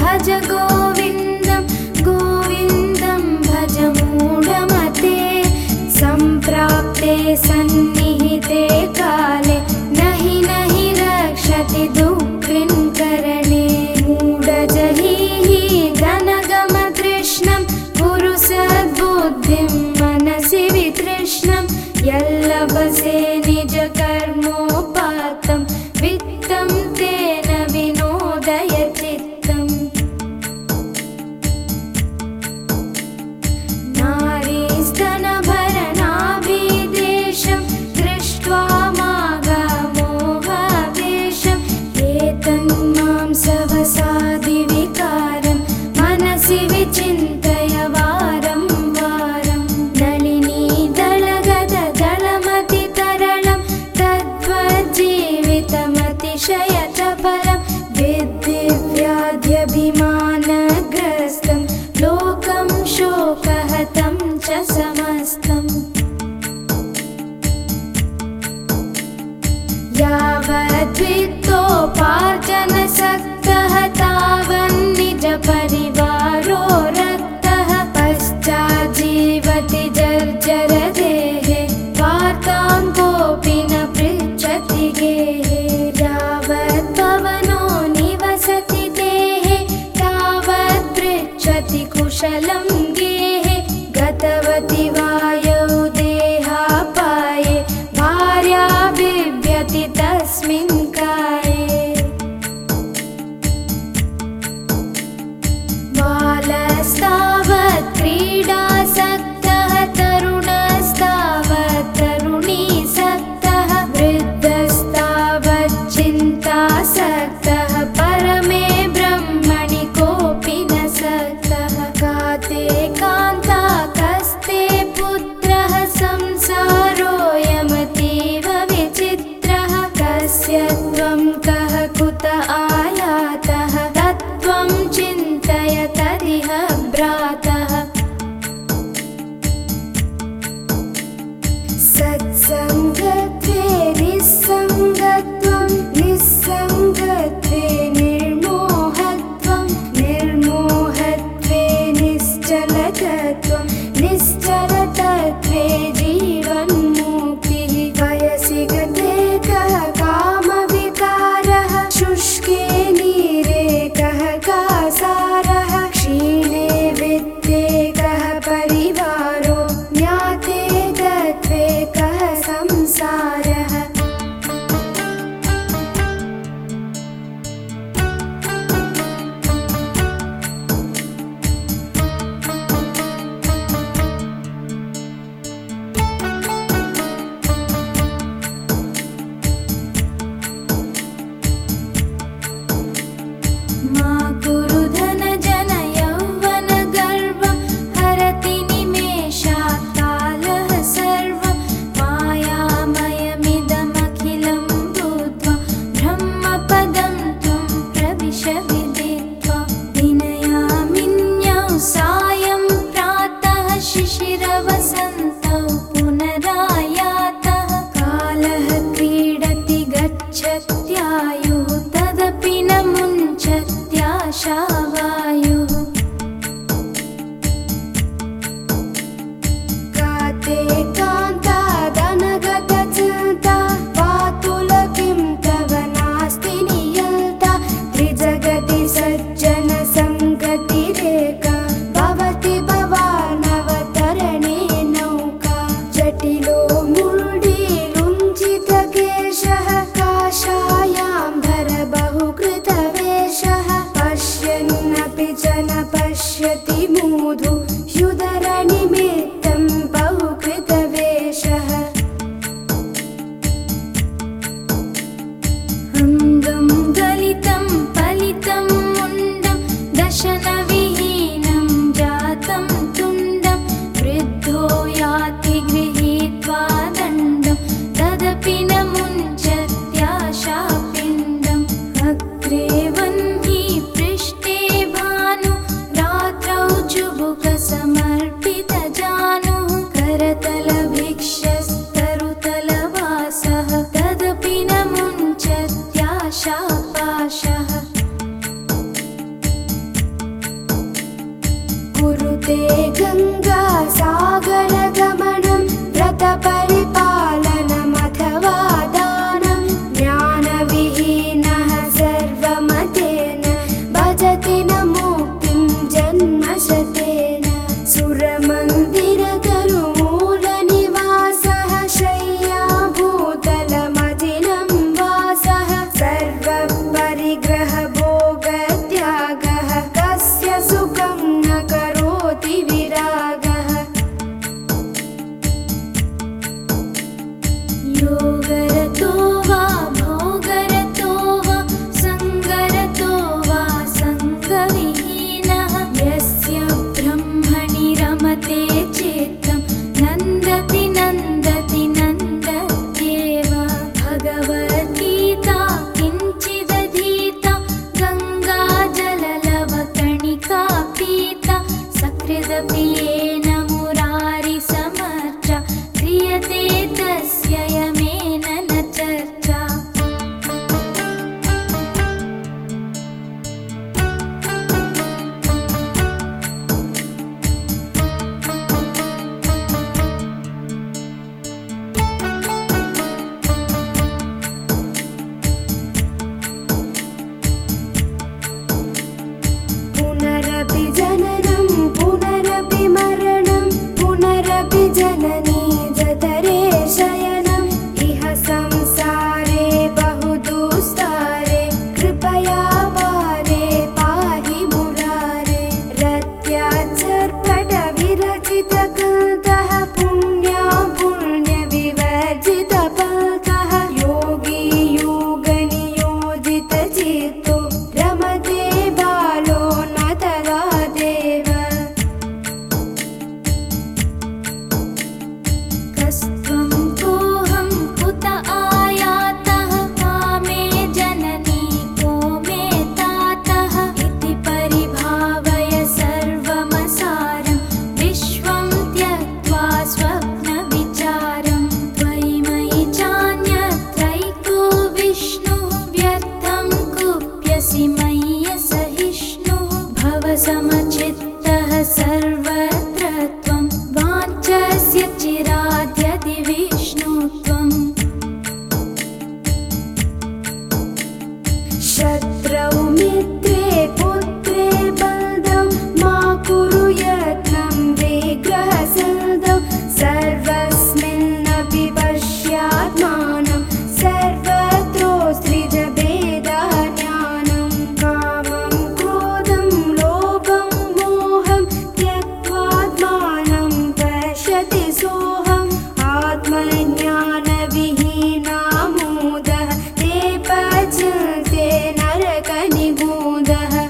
भज गोविन्दं गोविन्दं भज मूढमते सम्प्राप्ते सन्निहिते काले नहि नहि रक्षति दुःखिन्करणे मूढजहीहि धनगमकृष्णं कुरु सद्बुद्धिं मनसि वितृष्णं यल्लभसे निजकर्मोपात्तं वित्तं तेन विनोदय चित्तम् नारीस्तनभरणाभिदेशं दृष्ट्वा माघमोहावेशम् एतन्मां सवसादिविकारं मनसि विचिन्तय वारं वारं नलिनीदलगददलमतितरलं तद्वज्जीवितमतिशयचपलं विद्दिव्याध्यभिमानग्रस्तं लोकं शोकहतं च समस्तम् यावद्वित्तोपार्जनसक्तः तावन्निजपरिवारो रक्तः पश्चाज्जीवति जर्जरदेहे वार्तां कोऽपि न पृच्छति गेहे यावद्भवनो निवसति देहे तावत् पृच्छति कुशलं गेहे गतवति वायौ देहापाये भार्या बिभ्यति तस्मिन् काये बालस्तावत् क्रीडासक्तः तरुणस्तावत् तरुणीसक्तः वृद्धस्तावत् चिन्तासक्तः परमे ब्रह्मणि कोऽपि न सक्तः काते कान्ता कस्ते पुत्रः संसारोऽयमतीव विचित्रः कस्य त्वं कः कुत आयातः तत्त्वं चिन्तय तदिह भ्रातः सत्सङ्गत्वे निस्सङ्गत्वं निस्सङ्गत्वे निर्मोहत्वं निर्मोहत्वे निश्चलतत्वं निश्चलतत्वे जीवन्मुक्तिः वयसि गते कः कामविकारः शुष्के नीरे कः कासारः क्षीणे वित्ते कः परिवारो ज्ञाते तत्त्वे कः संसारः मा कुरु धनजन यौवनगर्वं हरति निमेषात् कालः सर्वं मायामयमिदमखिलं बुद्ध्वा ब्रह्मपदं त्वं प्रविश विदित्वा विनयामिन्यौ सायं प्रातः शिशिरवसन्तौ पुनरायातः कालः क्रीडति गच्छत्यायुः तदपि न मुञ्चत्याशावायुः काते कान्ता धनगतचिन्ता पातुलकिं तव नास्ति नियन्ता त्रिजगति सज्जनसङ्गतिरेका भवति भवानवतरणे नौका जटिलो मुरडीलुञ्जितकेशः काषायाम्बर बहुकृतवेषः पश्यन्नपि च न पश्यति मूढो ह्युदरनिमित्तं बहुकृतवेषः अङ्गं गलितं फलितं मुण्डं दशनविहीनं जातं तुण्डं वृद्धो याति गृहीत्वा दण्डं तदपि न मुञ्चत्याशापिण्डम् अग्रे वह्नि पृष्ठे भानु रात्रौ चुबुकसमर्पणम् कुरुते गङ्गा सागरगमनं व्रतपरिपालनमथवा दानं ज्ञानविहीनः सर्वमतेन भजति न मुक्तिं जन्मशतेन सुरमन्दिरतरुमूलनिवासः शय्याभूतलमजिनं वासः सर्वपरिग्रहभोगत्यागः कस्य सुखं न करोति विरागः योगरतो वा भोगरतो वा सङ्गरतो वा सङ्गविहीनः यस्य ब्रह्मणि रमते चित्तं नन्दति नन्दति नन्दत्येव भगवद्गीता किञ्चिदधीता गङ्गाजललवकणिका पीता सकृदप्रियेण मुरारिसमर्चा क्रियते तस्य यमेन न चर्चा पुनरपि जननं पुनरपि मरणं पुनरपि जननी जठरे शयनम् इह संसारे बहुदुस्तारे कृपया पारे पाहि मुरारे रत्याचर्पटविरचितकल्कः पुण्या पुण्यविवर्जितपल्कः योगी योगनियोजितचित्तो रमते बालो न तदा देव कस्त्वं कोऽहं कुत आयातः कामे जननी को मे तातः इति परिभावय सर्वमसारं विश्वं त्यक्त्वा स्वप्नविचारं त्वयि मयि चान्यत्रैको विष्णुः व्यर्थं कुप्यसि मय्यसहिष्णुः भवसमचित्तः सर्वत्र त्वं वाञ्छस्य चिराद्यदि विष्णु त्वम् शत्रौ मित्रे पुत्रे बन्धौ मा कुरु यत्नं विग्रहसन्दौ सर्वस्मिन्नपि पश्यात्मानं सर्वत्रोऽस्त्रिजभेदज्ञानं कामं क्रोधं लोभं मोहं त्यक्त्वात्मानं पश्यति सोऽहम् आत्मज्ञानविहीना मूढः ते पचन्ते नरकनिगूढः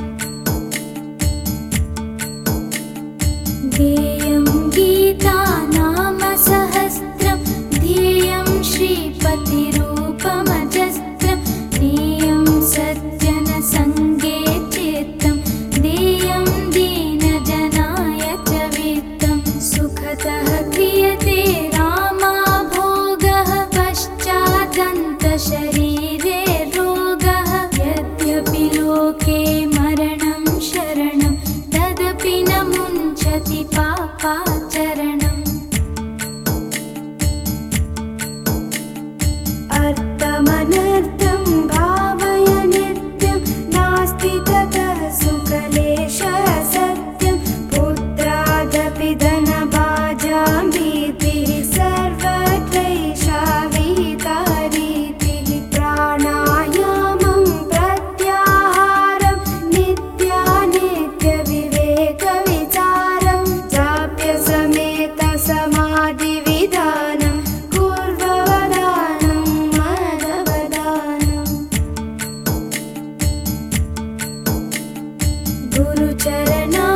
ध्येयं गीता नाम सहस्रं ध्येयं श्रीपतिरूपमजस्रं नेयं सज्जनसङ्गे चित्तं देयं दीनजनाय च वित्तं सुखतः क्रियते रामाभोगः पश्चादन्तशरीरे रोगः यद्यपि लोके मरणं शरणं तदपि न मुञ्चति पापाचरणम् अर्थमनर्थं भावय नित्यं नास्ति ततः सुखलेशः सत्यं पुत्रादपि धनभाजां भीतिः सर्वत्रैषा विहिता रीतिः प्राणायामं प्रत्याहारं नित्यानित्यविवेकविचारं जाप्यसमेतसमाधिविधानं कुर्ववदानं मदवदानम् गुरुचरणा